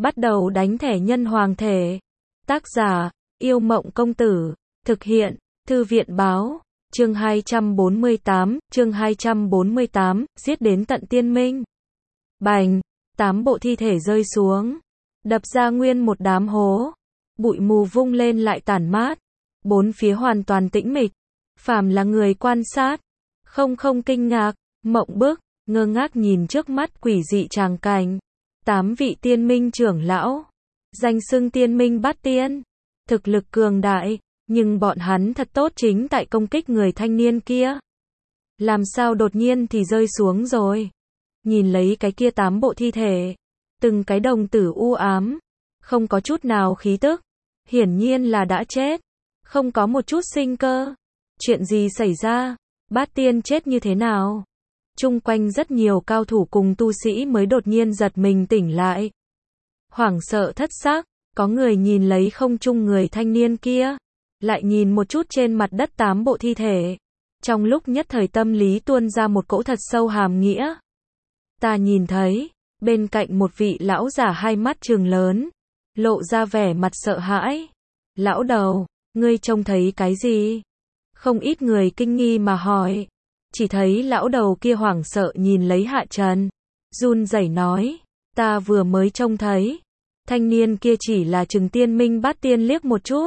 Bắt đầu đánh thẻ nhân hoàng thể. Tác giả, Yêu Mộng Công Tử. Thực hiện, Thư viện Báo. Chương 248, giết đến tận tiên minh. Bành, 8 bộ thi thể rơi xuống, đập ra nguyên một đám hố. Bụi mù vung lên lại tản mát. Bốn phía hoàn toàn tĩnh mịch. Phàm là người quan sát, không kinh ngạc, mộng bức, ngơ ngác nhìn trước mắt quỷ dị tràng cảnh. 8 vị tiên minh trưởng lão, danh xưng tiên minh bát tiên, thực lực cường đại, nhưng bọn hắn thật tốt chính tại công kích người thanh niên kia. Làm sao đột nhiên thì rơi xuống rồi? Nhìn lấy cái kia 8 bộ thi thể, từng cái đồng tử u ám, không có chút nào khí tức, hiển nhiên là đã chết, không có một chút sinh cơ. Chuyện gì xảy ra? Bát tiên chết như thế nào? Chung quanh rất nhiều cao thủ cùng tu sĩ mới đột nhiên giật mình tỉnh lại. Hoảng sợ thất xác, có người nhìn lấy không trung người thanh niên kia, lại nhìn một chút trên mặt đất 8 bộ thi thể. Trong lúc nhất thời tâm lý tuôn ra một cỗ thật sâu hàm nghĩa. Ta nhìn thấy, bên cạnh một vị lão giả hai mắt trừng lớn, lộ ra vẻ mặt sợ hãi. Lão đầu, ngươi trông thấy cái gì? Không ít người kinh nghi mà hỏi. Chỉ thấy lão đầu kia hoảng sợ nhìn lấy Hạ Trần, run rẩy nói, ta vừa mới trông thấy. Thanh niên kia chỉ là chừng tiên minh bát tiên liếc một chút.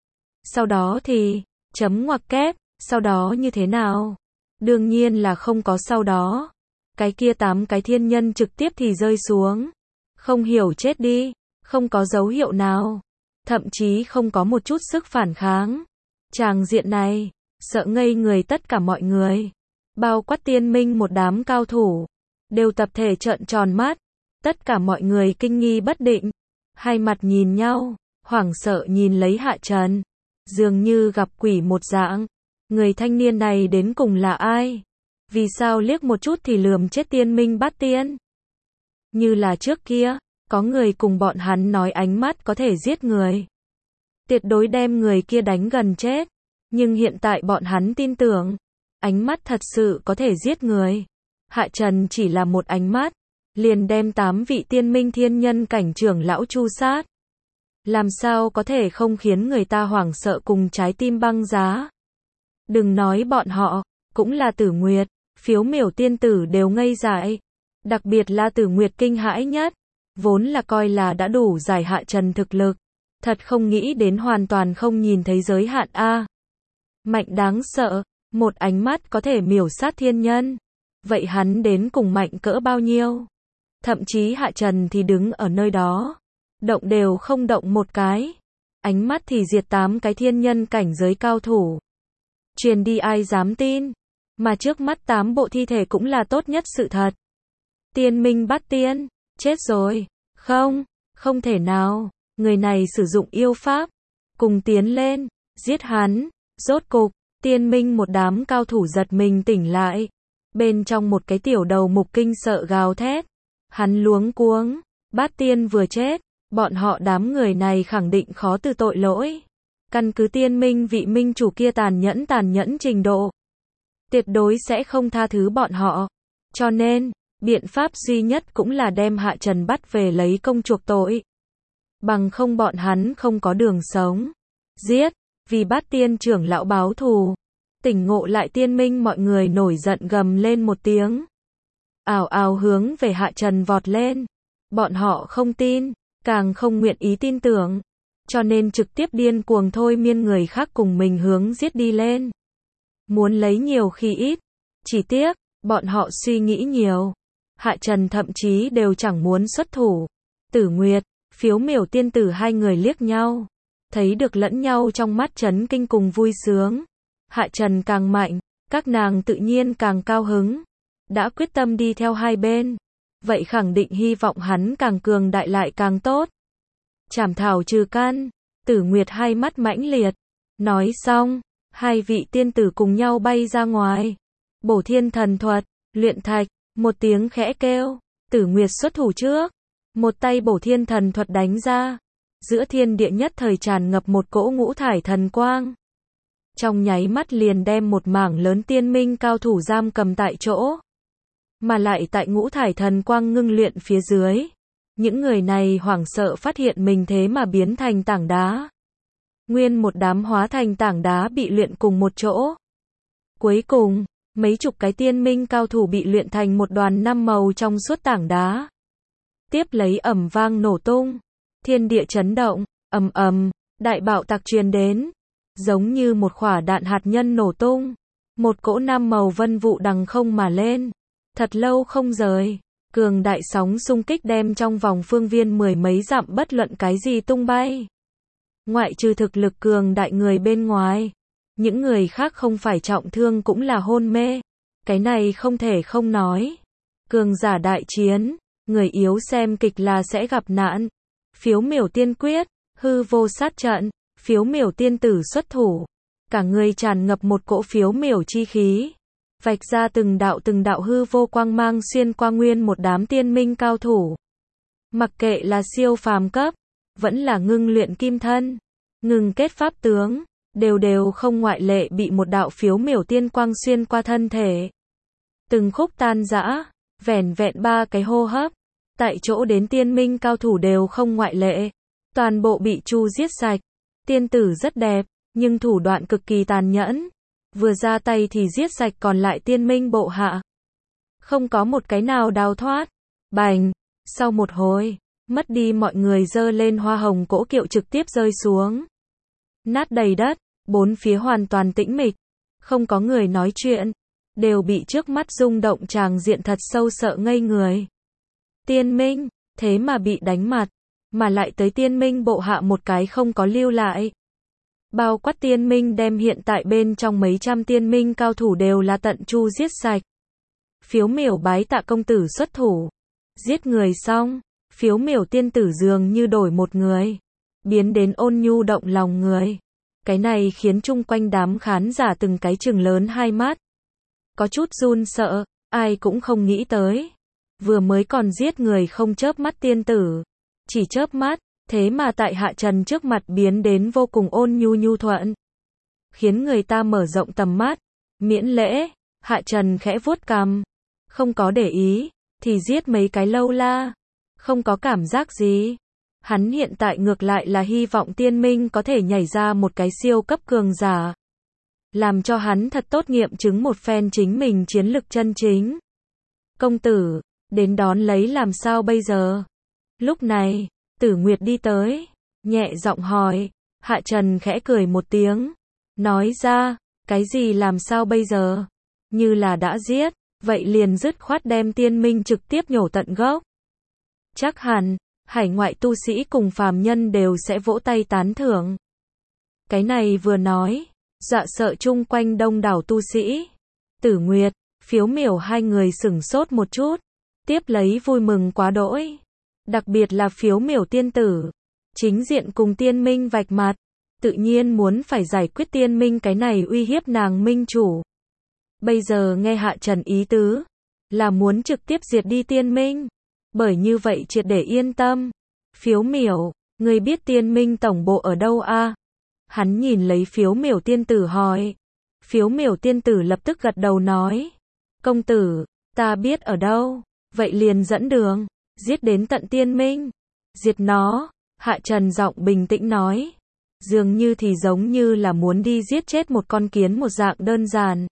Sau đó thì, chấm ngoặc kép, sau đó như thế nào? Đương nhiên là không có sau đó. Cái kia 8 cái thiên nhân trực tiếp thì rơi xuống. Không hiểu chết đi, không có dấu hiệu nào. Thậm chí không có một chút sức phản kháng. Tràng diện này, sợ ngây người tất cả mọi người. Bao quát tiên minh một đám cao thủ, đều tập thể trợn tròn mắt. Tất cả mọi người kinh nghi bất định, hai mặt nhìn nhau, hoảng sợ nhìn lấy Hạ Trần, dường như gặp quỷ một dạng. Người thanh niên này đến cùng là ai? Vì sao liếc một chút thì lườm chết tiên minh bát tiên? Như là trước kia, có người cùng bọn hắn nói ánh mắt có thể giết người, tuyệt đối đem người kia đánh gần chết. Nhưng hiện tại bọn hắn tin tưởng, ánh mắt thật sự có thể giết người. Hạ Trần chỉ là một ánh mắt, liền đem 8 vị tiên minh thiên nhân cảnh trưởng lão chu sát. Làm sao có thể không khiến người ta hoảng sợ cùng trái tim băng giá? Đừng nói bọn họ, cũng là Tử Nguyệt, Phiếu Miểu tiên tử đều ngây dại. Đặc biệt là Tử Nguyệt kinh hãi nhất, vốn là coi là đã đủ giải Hạ Trần thực lực, thật không nghĩ đến hoàn toàn không nhìn thấy giới hạn a. Mạnh đáng sợ, một ánh mắt có thể miểu sát thiên nhân. Vậy hắn đến cùng mạnh cỡ bao nhiêu? Thậm chí Hạ Trần thì đứng ở nơi đó, động đều không động một cái, ánh mắt thì diệt 8 cái thiên nhân cảnh giới cao thủ. Truyền đi ai dám tin? Mà trước mắt 8 bộ thi thể cũng là tốt nhất sự thật. Tiên minh bát tiên, chết rồi. Không thể nào, người này sử dụng yêu pháp, cùng tiến lên, giết hắn. Rốt cục, tiên minh một đám cao thủ giật mình tỉnh lại. Bên trong một cái tiểu đầu mục kinh sợ gào thét. Hắn luống cuống, bát tiên vừa chết, bọn họ đám người này khẳng định khó từ tội lỗi. Căn cứ tiên minh vị minh chủ kia tàn nhẫn trình độ, tuyệt đối sẽ không tha thứ bọn họ. Cho nên, biện pháp duy nhất cũng là đem Hạ Trần bắt về lấy công chuộc tội. Bằng không bọn hắn không có đường sống. Giết, vì bát tiên trưởng lão báo thù. Tỉnh ngộ lại tiên minh mọi người nổi giận gầm lên một tiếng. Ào ào hướng về Hạ Trần vọt lên. Bọn họ không tin, càng không nguyện ý tin tưởng. Cho nên trực tiếp điên cuồng thôi miên người khác cùng mình hướng giết đi lên. Muốn lấy nhiều khi ít. Chỉ tiếc, bọn họ suy nghĩ nhiều. Hạ Trần thậm chí đều chẳng muốn xuất thủ. Tử Nguyệt, Phiếu Miểu tiên tử hai người liếc nhau. Thấy được lẫn nhau trong mắt chấn kinh cùng vui sướng. Hạ Trần càng mạnh, các nàng tự nhiên càng cao hứng. Đã quyết tâm đi theo hai bên, vậy khẳng định hy vọng hắn càng cường đại lại càng tốt. Trảm thảo trừ căn, Tử Nguyệt hai mắt mãnh liệt. Nói xong, hai vị tiên tử cùng nhau bay ra ngoài. Bổ thiên thần thuật, luyện thạch, một tiếng khẽ kêu. Tử Nguyệt xuất thủ trước, một tay bổ thiên thần thuật đánh ra. Giữa thiên địa nhất thời tràn ngập một cỗ ngũ thải thần quang. Trong nháy mắt liền đem một mảng lớn tiên minh cao thủ giam cầm tại chỗ. Mà lại tại ngũ thải thần quang ngưng luyện phía dưới, Những người này hoảng sợ phát hiện mình thế mà biến thành tảng đá. Nguyên một đám hóa thành tảng đá bị luyện cùng một chỗ. Cuối cùng, mấy chục cái tiên minh cao thủ bị luyện thành một đoàn năm màu trong suốt tảng đá. Tiếp lấy ầm vang nổ tung. Thiên địa chấn động, ầm ầm, đại bạo tạc truyền đến. Giống như một quả đạn hạt nhân nổ tung. Một cỗ năm màu vân vụ đằng không mà lên. Thật lâu không rời. Cường đại sóng xung kích đem trong vòng phương viên mười mấy dặm bất luận cái gì tung bay. Ngoại trừ thực lực cường đại người bên ngoài. Những người khác không phải trọng thương cũng là hôn mê. Cái này không thể không nói. Cường giả đại chiến. Người yếu xem kịch là sẽ gặp nạn. Phiếu miểu tiên quyết. Hư vô sát trận. Phiếu miểu tiên tử xuất thủ. Cả người tràn ngập một cỗ phiếu miểu chi khí. Vạch ra từng đạo hư vô quang mang xuyên qua nguyên một đám tiên minh cao thủ. Mặc kệ là siêu phàm cấp, vẫn là ngưng luyện kim thân, ngừng kết pháp tướng, đều không ngoại lệ bị một đạo phiếu miểu tiên quang xuyên qua thân thể. Từng khúc tan rã, vẻn vẹn 3 cái hô hấp, tại chỗ đến tiên minh cao thủ đều không ngoại lệ, toàn bộ bị chu giết sạch. Tiên tử rất đẹp, nhưng thủ đoạn cực kỳ tàn nhẫn. Vừa ra tay thì giết sạch còn lại tiên minh bộ hạ. Không có một cái nào đào thoát. Bành, sau một hồi, mất đi mọi người giơ lên hoa hồng cỗ kiệu trực tiếp rơi xuống. Nát đầy đất, bốn phía hoàn toàn tĩnh mịch. Không có người nói chuyện. Đều bị trước mắt rung động tràng diện thật sâu sợ ngây người. Tiên minh, thế mà bị đánh mặt. Mà lại tới tiên minh bộ hạ một cái không có lưu lại. Bao quát tiên minh đem hiện tại bên trong mấy trăm tiên minh cao thủ đều là tận chu giết sạch. Phiếu miểu bái tạ công tử xuất thủ. Giết người xong, phiếu miểu tiên tử dường như đổi một người. Biến đến ôn nhu động lòng người. Cái này khiến chung quanh đám khán giả từng cái trừng lớn hai mắt. Có chút run sợ, ai cũng không nghĩ tới. Vừa mới còn giết người không chớp mắt tiên tử. Chỉ chớp mắt. Thế mà tại Hạ Trần trước mặt biến đến vô cùng ôn nhu nhu thuận. Khiến người ta mở rộng tầm mắt. Miễn lễ, Hạ Trần khẽ vuốt cằm. Không có để ý, thì giết mấy cái lâu la. Không có cảm giác gì. Hắn hiện tại ngược lại là hy vọng tiên minh có thể nhảy ra một cái siêu cấp cường giả. Làm cho hắn thật tốt nghiệm chứng một phen chính mình chiến lực chân chính. Công tử, đến đón lấy làm sao bây giờ? Lúc này, Tử Nguyệt đi tới, nhẹ giọng hỏi. Hạ Trần khẽ cười một tiếng, nói ra, cái gì làm sao bây giờ? Như là đã giết, vậy liền dứt khoát đem tiên minh trực tiếp nhổ tận gốc. Chắc hẳn, hải ngoại tu sĩ cùng phàm nhân đều sẽ vỗ tay tán thưởng. Cái này vừa nói, dọa sợ chung quanh đông đảo tu sĩ. Tử Nguyệt, Phiếu miểu hai người sửng sốt một chút, tiếp lấy vui mừng quá đỗi. Đặc biệt là Phiếu miểu tiên tử, chính diện cùng tiên minh vạch mặt, tự nhiên muốn phải giải quyết tiên minh cái này uy hiếp nàng minh chủ. Bây giờ nghe Hạ Trần ý tứ, là muốn trực tiếp diệt đi tiên minh, bởi như vậy triệt để yên tâm. Phiếu miểu, người biết tiên minh tổng bộ ở đâu a? Hắn nhìn lấy Phiếu miểu tiên tử hỏi. Phiếu miểu tiên tử lập tức gật đầu nói, công tử, ta biết ở đâu, vậy liền dẫn đường, giết đến tận tiên minh, diệt nó. Hạ Trần giọng bình tĩnh nói, dường như thì giống như là muốn đi giết chết một con kiến một dạng đơn giản.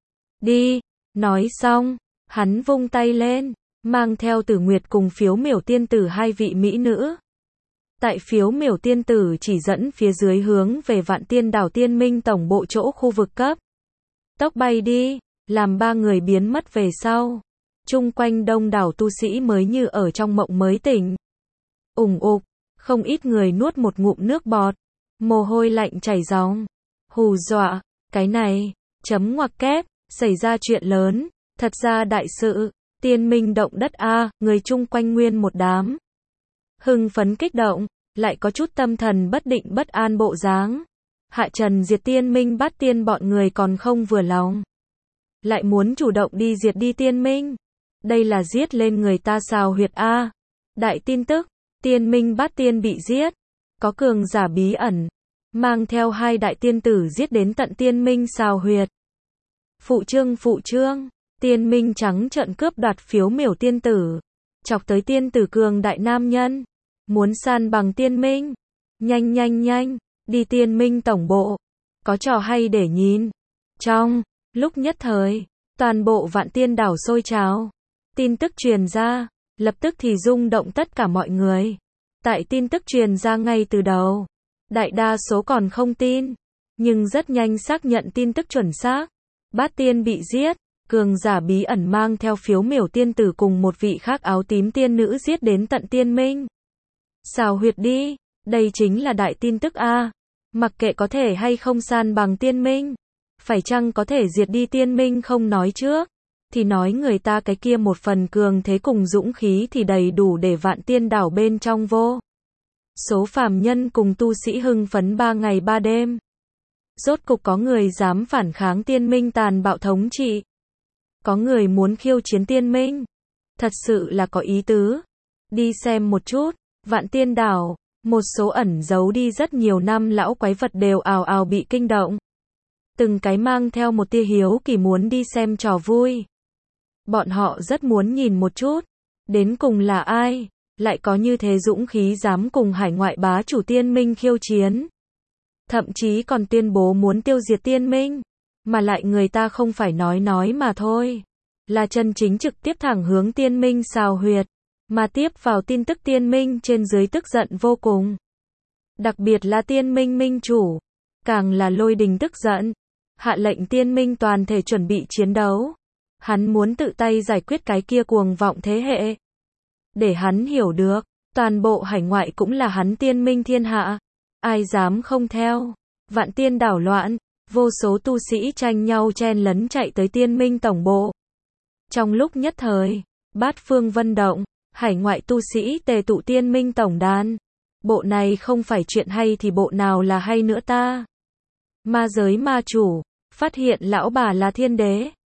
Đi, nói xong, hắn vung tay lên, mang theo Tử Nguyệt cùng Phiếu miểu tiên tử hai vị mỹ nữ. Tại Phiếu miểu tiên tử chỉ dẫn phía dưới hướng về Vạn Tiên đảo tiên minh tổng bộ chỗ khu vực cấp tốc bay đi, làm ba người biến mất về sau. Chung quanh đông đảo tu sĩ mới như ở trong mộng mới tỉnh. Ủng ục, không ít người nuốt một ngụm nước bọt, mồ hôi lạnh chảy ròng. Hù dọa, cái này, chấm ngoặc kép, xảy ra chuyện lớn, thật ra đại sự, tiên minh động đất a, người chung quanh nguyên một đám. Hưng phấn kích động, lại có chút tâm thần bất định bất an bộ dáng. Hạ Trần diệt tiên minh bắt tiên bọn người còn không vừa lòng. Lại muốn chủ động đi diệt đi tiên minh. Đây là giết lên người ta xào huyệt a. Đại tin tức, tiên minh bắt tiên bị giết. Có cường giả bí ẩn, mang theo hai đại tiên tử giết đến tận tiên minh xào huyệt. Phụ trương, tiên minh trắng trợn cướp đoạt Phiếu miểu tiên tử. chọc tới tiên tử cường đại nam nhân, muốn san bằng tiên minh. Nhanh nhanh nhanh, đi tiên minh tổng bộ, có trò hay để nhìn. Trong lúc nhất thời, toàn bộ Vạn Tiên đảo sôi trào. Tin tức truyền ra, lập tức thì rung động tất cả mọi người. Tại tin tức truyền ra ngay từ đầu, đại đa số còn không tin, nhưng rất nhanh xác nhận tin tức chuẩn xác. Bát tiên bị giết, cường giả bí ẩn mang theo phiếu miểu tiên tử cùng một vị khác áo tím tiên nữ giết đến tận tiên minh. Xào huyệt đi, đây chính là đại tin tức a. Mặc kệ có thể hay không san bằng tiên minh, phải chăng có thể diệt đi tiên minh không nói trước, thì nói người ta cái kia một phần cường thế cùng dũng khí thì đầy đủ để Vạn Tiên đảo bên trong vô số phàm nhân cùng tu sĩ hưng phấn 3 ngày 3 đêm. Rốt cục có người dám phản kháng tiên minh tàn bạo thống trị. Có người muốn khiêu chiến tiên minh. Thật sự là có ý tứ. Đi xem một chút, Vạn Tiên đảo, một số ẩn giấu đi rất nhiều năm lão quái vật đều ào ào bị kinh động. Từng cái mang theo một tia hiếu kỳ muốn đi xem trò vui. Bọn họ rất muốn nhìn một chút, đến cùng là ai, lại có như thế dũng khí dám cùng hải ngoại bá chủ tiên minh khiêu chiến. Thậm chí còn tuyên bố muốn tiêu diệt tiên minh, mà lại người ta không phải nói mà thôi, là chân chính trực tiếp thẳng hướng tiên minh xào huyệt, mà tiếp vào tin tức tiên minh trên dưới tức giận vô cùng. Đặc biệt là tiên minh minh chủ, càng là Lôi Đình tức giận, hạ lệnh tiên minh toàn thể chuẩn bị chiến đấu. Hắn muốn tự tay giải quyết cái kia cuồng vọng thế hệ. Để hắn hiểu được, toàn bộ hải ngoại cũng là hắn tiên minh thiên hạ. Ai dám không theo. Vạn Tiên đảo loạn, vô số tu sĩ tranh nhau chen lấn chạy tới tiên minh tổng bộ. Trong lúc nhất thời, bát phương vân động, hải ngoại tu sĩ tề tụ tiên minh tổng đàn. Bộ này không phải chuyện hay thì bộ nào là hay nữa ta. Ma giới ma chủ, phát hiện lão bà là thiên đế.